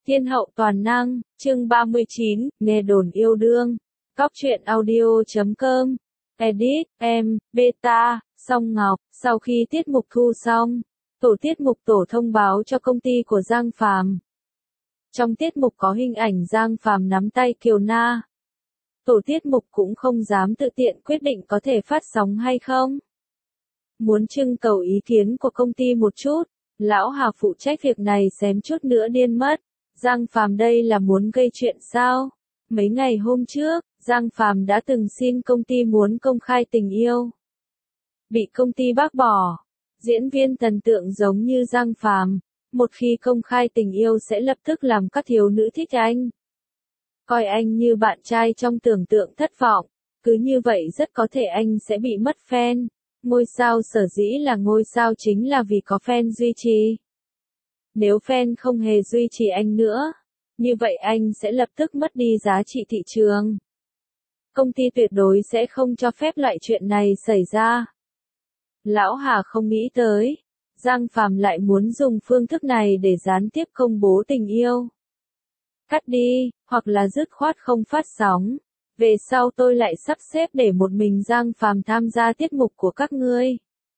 Thiên hậu toàn năng, chương 39, nghe đồn yêu đương. Cóc truyện audio.com. Edit, em, beta, Song Ngọc. Sau khi tiết mục thu xong, tổ tiết mục tổ thông báo cho công ty của Giang Phàm. Trong tiết mục có hình ảnh Giang Phàm nắm tay Kiều Na. Tổ tiết mục cũng không dám tự tiện quyết định có thể phát sóng hay không. Muốn trưng cầu ý kiến của công ty một chút, lão Hà phụ trách việc này xém chút nữa điên mất. Giang Phàm đây là muốn gây chuyện sao? Mấy ngày hôm trước, Giang Phàm đã từng xin công ty muốn công khai tình yêu. Bị công ty bác bỏ. Diễn viên thần tượng giống như Giang Phàm, một khi công khai tình yêu sẽ lập tức làm các thiếu nữ thích anh. Coi anh như bạn trai trong tưởng tượng thất vọng, cứ như vậy rất có thể anh sẽ bị mất fan. Ngôi sao sở dĩ là ngôi sao chính là vì có fan duy trì. Nếu fan không hề duy trì anh nữa, như vậy anh sẽ lập tức mất đi giá trị thị trường. Công ty tuyệt đối sẽ không cho phép loại chuyện này xảy ra. Lão Hà không nghĩ tới, Giang Phàm lại muốn dùng phương thức này để gián tiếp công bố tình yêu. Cắt đi, hoặc là dứt khoát không phát sóng. Về sau tôi lại sắp xếp để một mình Giang Phàm tham gia tiết mục của các ngươi.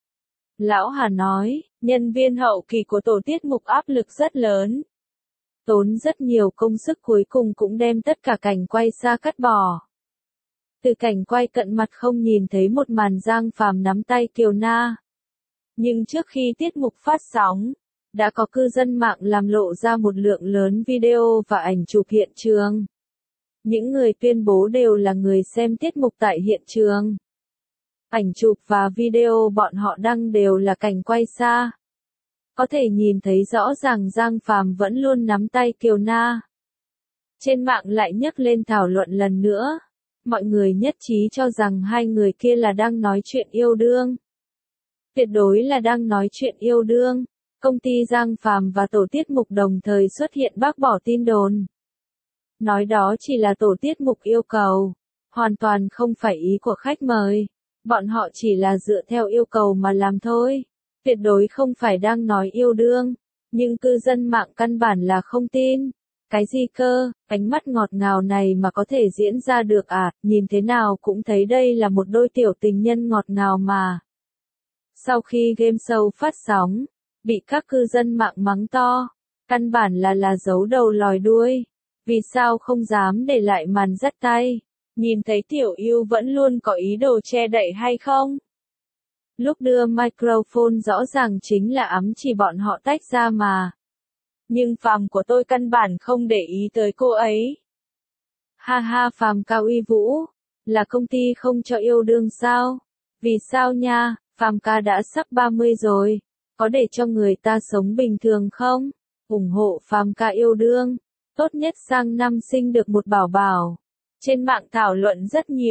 Lão Hà nói, nhân viên hậu kỳ của tổ tiết mục áp lực rất lớn. Tốn rất nhiều công sức cuối cùng cũng đem tất cả cảnh quay xa cắt bỏ. Từ cảnh quay cận mặt không nhìn thấy một màn Giang Phàm nắm tay Kiều Na. Nhưng trước khi tiết mục phát sóng, đã có cư dân mạng làm lộ ra một lượng lớn video và ảnh chụp hiện trường. Những người tuyên bố đều là người xem tiết mục tại hiện trường. Ảnh chụp và video bọn họ đăng đều là cảnh quay xa. Có thể nhìn thấy rõ ràng Giang Phàm vẫn luôn nắm tay Kiều Na. Trên mạng lại nhấc lên thảo luận lần nữa. Mọi người nhất trí cho rằng hai người kia là đang nói chuyện yêu đương. Tuyệt đối là đang nói chuyện yêu đương. Công ty Giang Phàm và tổ tiết mục đồng thời xuất hiện bác bỏ tin đồn. Nói đó chỉ là tổ tiết mục yêu cầu, hoàn toàn không phải ý của khách mời. Bọn họ chỉ là dựa theo yêu cầu mà làm thôi. Tuyệt đối không phải đang nói yêu đương. Nhưng cư dân mạng căn bản là không tin. Cái gì cơ, ánh mắt ngọt ngào này mà có thể diễn ra được à, nhìn thế nào cũng thấy đây là một đôi tiểu tình nhân ngọt ngào mà. Sau khi game show phát sóng, bị các cư dân mạng mắng to, căn bản là giấu đầu lòi đuôi. Vì sao không dám để lại màn dắt tay, nhìn thấy tiểu yêu vẫn luôn có ý đồ che đậy hay không? Lúc đưa microphone rõ ràng chính là ám chỉ bọn họ tách ra mà. Nhưng Phàm của tôi căn bản không để ý tới cô ấy. Ha ha, Phàm Cao Uy Vũ, là công ty không cho yêu đương sao? Vì sao nha, Phàm ca đã sắp 30 rồi, có để cho người ta sống bình thường không? Ủng hộ Phàm ca yêu đương, tốt nhất sang năm sinh được một bảo bảo. Trên mạng thảo luận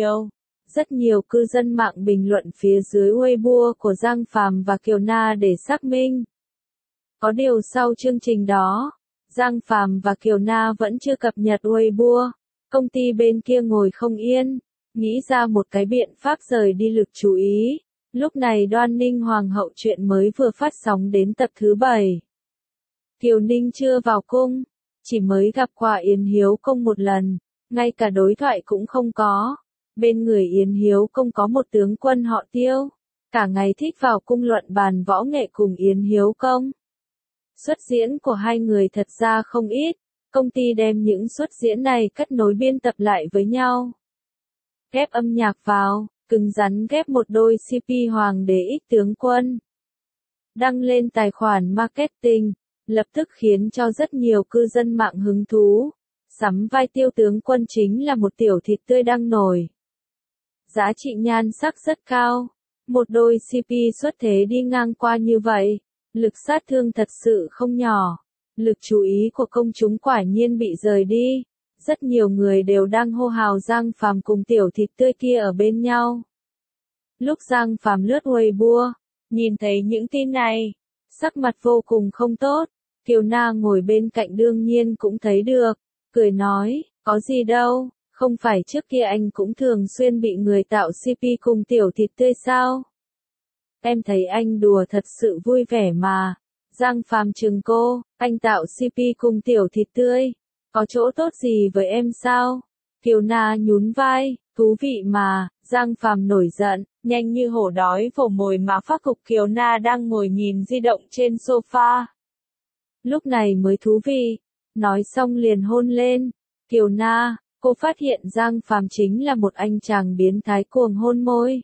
rất nhiều cư dân mạng bình luận phía dưới Weibo của Giang Phàm và Kiều Na để xác minh. Có điều sau chương trình đó, Giang Phàm và Kiều Na vẫn chưa cập nhật Weibo. Công ty bên kia ngồi không yên, nghĩ ra một cái biện pháp rời đi lực chú ý. Lúc này Đoan Ninh Hoàng hậu chuyện mới vừa phát sóng đến tập thứ 7. Kiều Ninh chưa vào cung, chỉ mới gặp qua Yến Hiếu Công một lần, ngay cả đối thoại cũng không có. Bên người Yến Hiếu Công có một tướng quân họ Tiêu, cả ngày thích vào cung luận bàn võ nghệ cùng Yến Hiếu Công. Xuất diễn của hai người thật ra không ít, công ty đem những xuất diễn này cắt nối biên tập lại với nhau. Ghép âm nhạc vào, cứng rắn ghép một đôi CP Hoàng đế ích tướng quân. Đăng lên tài khoản marketing, lập tức khiến cho rất nhiều cư dân mạng hứng thú. Sắm vai Tiêu tướng quân chính là một tiểu thịt tươi đang nổi. Giá trị nhan sắc rất cao, một đôi CP xuất thế đi ngang qua như vậy. Lực sát thương thật sự không nhỏ. Lực chú ý của công chúng quả nhiên bị rời đi. Rất nhiều người đều đang hô hào Giang Phàm cùng tiểu thịt tươi kia ở bên nhau. Lúc Giang Phàm lướt Weibo, nhìn thấy những tin này, sắc mặt vô cùng không tốt. Kiều Na ngồi bên cạnh đương nhiên cũng thấy được, cười nói, có gì đâu, không phải trước kia anh cũng thường xuyên bị người tạo CP cùng tiểu thịt tươi sao? Em thấy anh đùa thật sự vui vẻ mà. Giang Phàm trừng cô, anh tạo CP cùng Tiểu Thịt Tươi, có chỗ tốt gì với em sao? Kiều Na nhún vai, thú vị mà. Giang Phàm nổi giận, nhanh như hổ đói vồ mồi mà phát cục. Kiều Na đang ngồi nhìn di động trên sofa. Lúc này mới thú vị. Nói xong liền hôn lên. Kiều Na, cô phát hiện Giang Phàm chính là một anh chàng biến thái cuồng hôn môi.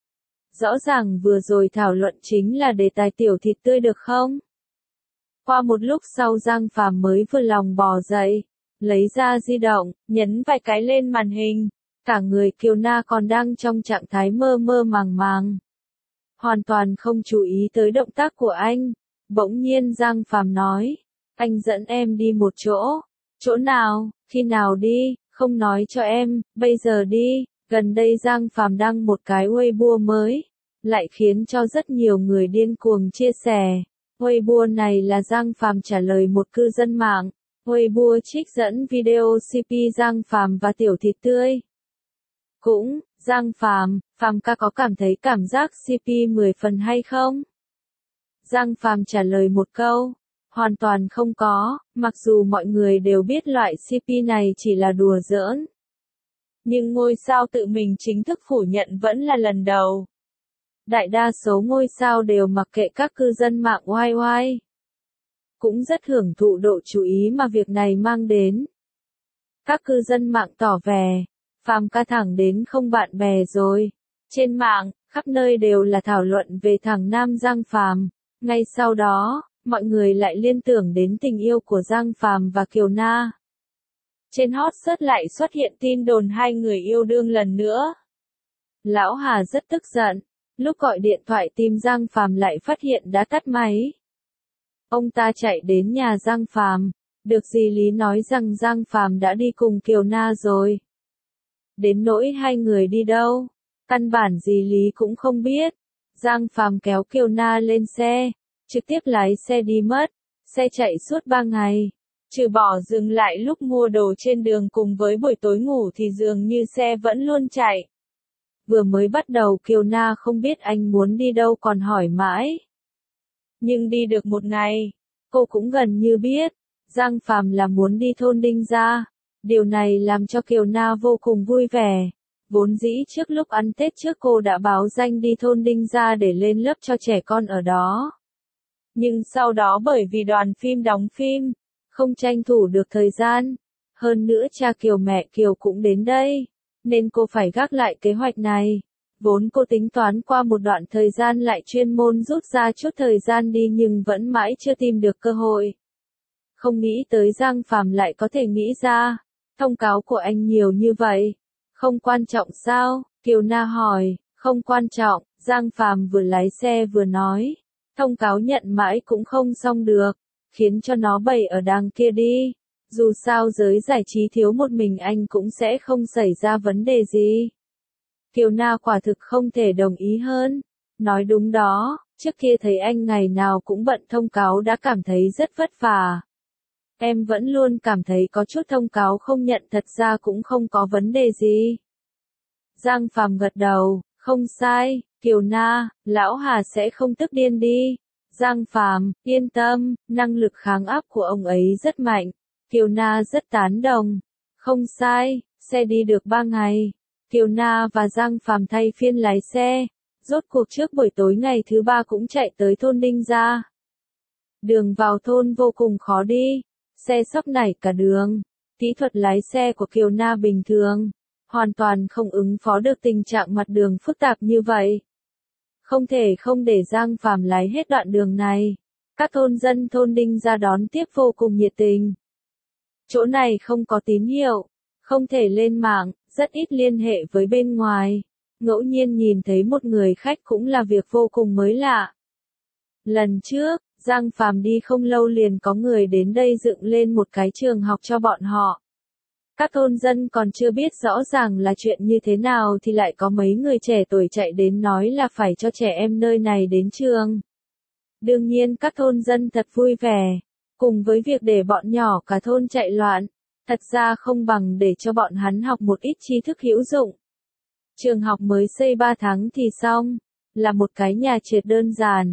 Rõ ràng vừa rồi thảo luận chính là đề tài Tiểu Thịt Tươi được không? Qua một lúc sau Giang Phàm mới vừa lòng bò dậy, lấy ra di động, nhấn vài cái lên màn hình. Cả người Kiều Na còn đang trong trạng thái mơ mơ màng màng. Hoàn toàn không chú ý tới động tác của anh. Bỗng nhiên Giang Phàm nói, anh dẫn em đi một chỗ. Chỗ nào, khi nào đi, không nói cho em, bây giờ đi. Gần đây Giang Phàm đăng một cái Weibo mới, lại khiến cho rất nhiều người điên cuồng chia sẻ. Weibo này là Giang Phàm trả lời một cư dân mạng. Weibo trích dẫn video CP Giang Phàm và Tiểu Thịt Tươi. Cũng, Giang Phàm, Phàm ca có cảm thấy cảm giác CP 10 phần hay không? Giang Phàm trả lời một câu, hoàn toàn không có, mặc dù mọi người đều biết loại CP này chỉ là đùa giỡn. Nhưng ngôi sao tự mình chính thức phủ nhận vẫn là lần đầu. Đại đa số ngôi sao đều mặc kệ các cư dân mạng oai oai. Cũng rất hưởng thụ độ chú ý mà việc này mang đến. Các cư dân mạng tỏ vẻ, Phàm ca thẳng đến không bạn bè rồi. Trên mạng, khắp nơi đều là thảo luận về thằng nam Giang Phàm. Ngay sau đó, mọi người lại liên tưởng đến tình yêu của Giang Phàm và Kiều Na. Trên hot search lại xuất hiện tin đồn hai người yêu đương lần nữa. Lão Hà rất tức giận, lúc gọi điện thoại tìm Giang Phàm lại phát hiện đã tắt máy. Ông ta chạy đến nhà Giang Phàm, được dì Lý nói rằng Giang Phàm đã đi cùng Kiều Na rồi. Đến nỗi hai người đi đâu, căn bản dì Lý cũng không biết. Giang Phàm kéo Kiều Na lên xe, trực tiếp lái xe đi mất. Xe chạy suốt 3 ngày, trừ bỏ dừng lại lúc mua đồ trên đường cùng với buổi tối ngủ thì dường như xe vẫn luôn chạy. Vừa mới bắt đầu Kiều Na không biết anh muốn đi đâu còn hỏi mãi. Nhưng đi được một ngày, cô cũng gần như biết, Giang Phàm là muốn đi thôn Đinh Gia. Điều này làm cho Kiều Na vô cùng vui vẻ. Vốn dĩ trước lúc ăn Tết trước cô đã báo danh đi thôn Đinh Gia để lên lớp cho trẻ con ở đó. Nhưng sau đó bởi vì đoàn phim đóng phim, không tranh thủ được thời gian. Hơn nữa cha Kiều mẹ Kiều cũng đến đây, nên cô phải gác lại kế hoạch này. Vốn cô tính toán qua một đoạn thời gian lại chuyên môn rút ra chút thời gian đi nhưng vẫn mãi chưa tìm được cơ hội. Không nghĩ tới Giang Phàm lại có thể nghĩ ra. Thông cáo của anh nhiều như vậy. Không quan trọng sao? Kiều Na hỏi. Không quan trọng, Giang Phàm vừa lái xe vừa nói. Thông cáo nhận mãi cũng không xong được. Khiến cho nó bày ở đằng kia đi. Dù sao giới giải trí thiếu một mình anh cũng sẽ không xảy ra vấn đề gì. Kiều Na quả thực không thể đồng ý hơn. Nói đúng đó, trước kia thấy anh ngày nào cũng bận thông cáo đã cảm thấy rất vất vả. Em vẫn luôn cảm thấy có chút thông cáo không nhận thật ra cũng không có vấn đề gì. Giang Phàm gật đầu, không sai, Kiều Na, lão Hà sẽ không tức điên đi. Giang Phàm, yên tâm, năng lực kháng áp của ông ấy rất mạnh. Kiều Na rất tán đồng. Không sai, xe đi được 3 ngày. Kiều Na và Giang Phàm thay phiên lái xe. Rốt cuộc trước buổi tối ngày thứ 3 cũng chạy tới thôn Đinh Gia. Đường vào thôn vô cùng khó đi. Xe sóc nảy cả đường. Kỹ thuật lái xe của Kiều Na bình thường. Hoàn toàn không ứng phó được tình trạng mặt đường phức tạp như vậy. Không thể không để Giang Phàm lái hết đoạn đường này. Các thôn dân thôn Đinh Gia đón tiếp vô cùng nhiệt tình. Chỗ này không có tín hiệu, không thể lên mạng, rất ít liên hệ với bên ngoài. Ngẫu nhiên nhìn thấy một người khách cũng là việc vô cùng mới lạ. Lần trước, Giang Phàm đi không lâu liền có người đến đây dựng lên một cái trường học cho bọn họ. Các thôn dân còn chưa biết rõ ràng là chuyện như thế nào thì lại có mấy người trẻ tuổi chạy đến nói là phải cho trẻ em nơi này đến trường. Đương nhiên các thôn dân thật vui vẻ, cùng với việc để bọn nhỏ cả thôn chạy loạn, thật ra không bằng để cho bọn hắn học một ít tri thức hữu dụng. Trường học mới xây 3 tháng thì xong, là một cái nhà trệt đơn giản.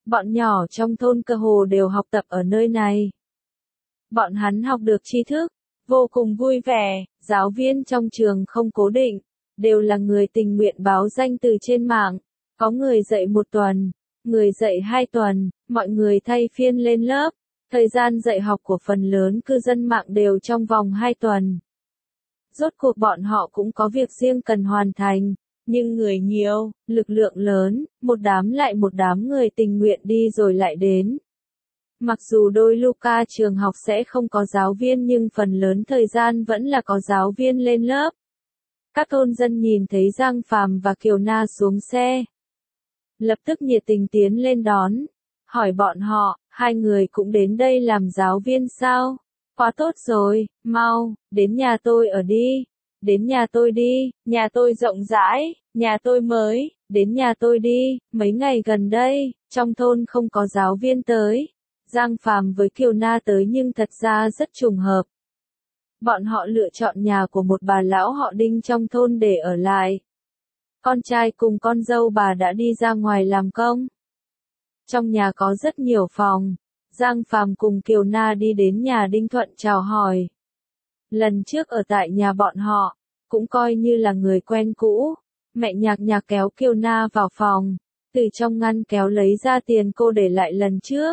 Bọn nhỏ trong thôn cơ hồ đều học tập ở nơi này. Bọn hắn học được tri thức, vô cùng vui vẻ, giáo viên trong trường không cố định, đều là người tình nguyện báo danh từ trên mạng, có người dạy 1 tuần, người dạy 2 tuần, mọi người thay phiên lên lớp, thời gian dạy học của phần lớn cư dân mạng đều trong vòng 2 tuần. Rốt cuộc bọn họ cũng có việc riêng cần hoàn thành, nhưng người nhiều, lực lượng lớn, một đám lại một đám người tình nguyện đi rồi lại đến. Mặc dù đôi lúc trường học sẽ không có giáo viên nhưng phần lớn thời gian vẫn là có giáo viên lên lớp. Các thôn dân nhìn thấy Giang Phàm và Kiều Na xuống xe, lập tức nhiệt tình tiến lên đón, hỏi bọn họ, 2 người cũng đến đây làm giáo viên sao? Quá tốt rồi, mau, đến nhà tôi ở đi, đến nhà tôi đi, nhà tôi rộng rãi, nhà tôi mới, đến nhà tôi đi, mấy ngày gần đây, trong thôn không có giáo viên tới. Giang Phàm với Kiều Na tới nhưng thật ra rất trùng hợp. Bọn họ lựa chọn nhà của một bà lão họ Đinh trong thôn để ở lại. Con trai cùng con dâu bà đã đi ra ngoài làm công. Trong nhà có rất nhiều phòng. Giang Phàm cùng Kiều Na đi đến nhà Đinh Thuận chào hỏi. Lần trước ở tại nhà bọn họ, cũng coi như là người quen cũ. Mẹ Nhạc Nhạc kéo Kiều Na vào phòng, từ trong ngăn kéo lấy ra tiền cô để lại lần trước.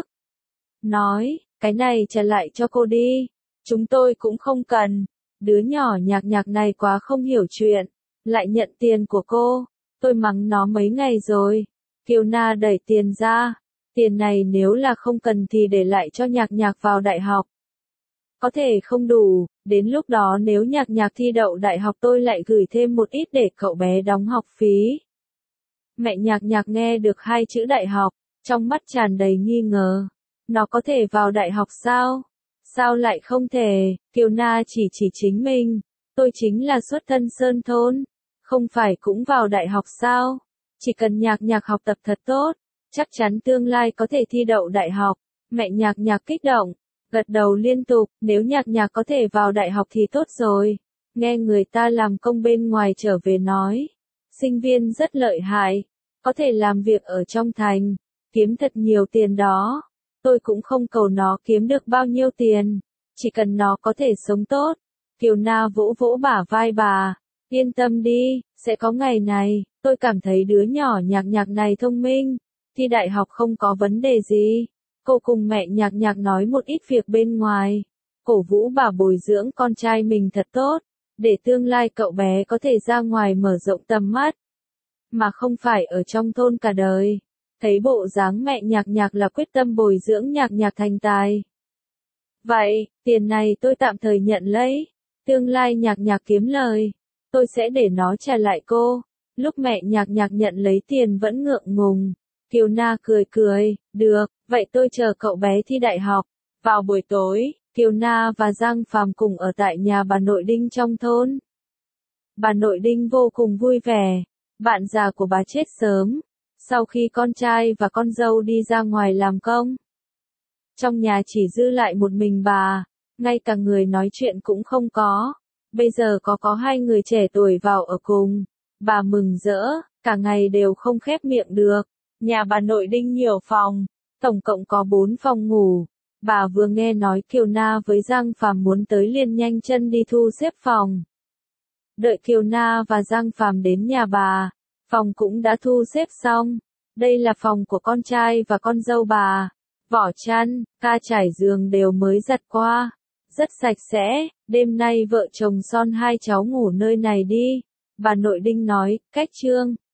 Nói, cái này trả lại cho cô đi, chúng tôi cũng không cần. Đứa nhỏ Nhạc Nhạc này quá không hiểu chuyện, lại nhận tiền của cô, tôi mắng nó mấy ngày rồi. Kiều Na đẩy tiền ra, tiền này nếu là không cần thì để lại cho Nhạc Nhạc vào đại học. Có thể không đủ, đến lúc đó nếu Nhạc Nhạc thi đậu đại học tôi lại gửi thêm một ít để cậu bé đóng học phí. Mẹ Nhạc Nhạc nghe được 2 chữ đại học, trong mắt tràn đầy nghi ngờ. Nó có thể vào đại học sao? Sao lại không thể? Kiều Na chỉ chính mình. Tôi chính là xuất thân Sơn thôn. Không phải cũng vào đại học sao? Chỉ cần Nhạc Nhạc học tập thật tốt, chắc chắn tương lai có thể thi đậu đại học. Mẹ Nhạc Nhạc kích động, gật đầu liên tục, nếu Nhạc Nhạc có thể vào đại học thì tốt rồi. Nghe người ta làm công bên ngoài trở về nói, sinh viên rất lợi hại, có thể làm việc ở trong thành, kiếm thật nhiều tiền đó. Tôi cũng không cầu nó kiếm được bao nhiêu tiền, chỉ cần nó có thể sống tốt. Kiều Na vỗ vỗ bả vai bà, yên tâm đi, sẽ có ngày này, tôi cảm thấy đứa nhỏ Nhạc Nhạc này thông minh, thi đại học không có vấn đề gì. Cô cùng mẹ Nhạc Nhạc nói một ít việc bên ngoài, cổ vũ bà bồi dưỡng con trai mình thật tốt, để tương lai cậu bé có thể ra ngoài mở rộng tầm mắt, mà không phải ở trong thôn cả đời. Thấy bộ dáng mẹ Nhạc Nhạc là quyết tâm bồi dưỡng Nhạc Nhạc thành tài. Vậy, tiền này tôi tạm thời nhận lấy, tương lai Nhạc Nhạc kiếm lời, tôi sẽ để nó trả lại cô. Lúc mẹ Nhạc Nhạc nhận lấy tiền vẫn ngượng ngùng, Kiều Na cười cười, được, vậy tôi chờ cậu bé thi đại học. Vào buổi tối, Kiều Na và Giang Phàm cùng ở tại nhà bà nội Đinh trong thôn. Bà nội Đinh vô cùng vui vẻ, bạn già của bà chết sớm, sau khi con trai và con dâu đi ra ngoài làm công. Trong nhà chỉ dư lại một mình bà, ngay cả người nói chuyện cũng không có. Bây giờ có 2 người trẻ tuổi vào ở cùng, bà mừng rỡ, cả ngày đều không khép miệng được. Nhà bà nội Đinh nhiều phòng, tổng cộng có 4 phòng ngủ. Bà vừa nghe nói Kiều Na với Giang Phàm muốn tới liền nhanh chân đi thu xếp phòng. Đợi Kiều Na và Giang Phàm đến nhà bà, phòng cũng đã thu xếp xong. Đây là phòng của con trai và con dâu bà. Vỏ chăn, ga trải giường đều mới giặt qua, rất sạch sẽ. Đêm nay vợ chồng Son 2 cháu ngủ nơi này đi. Bà nội Đinh nói, cách trương.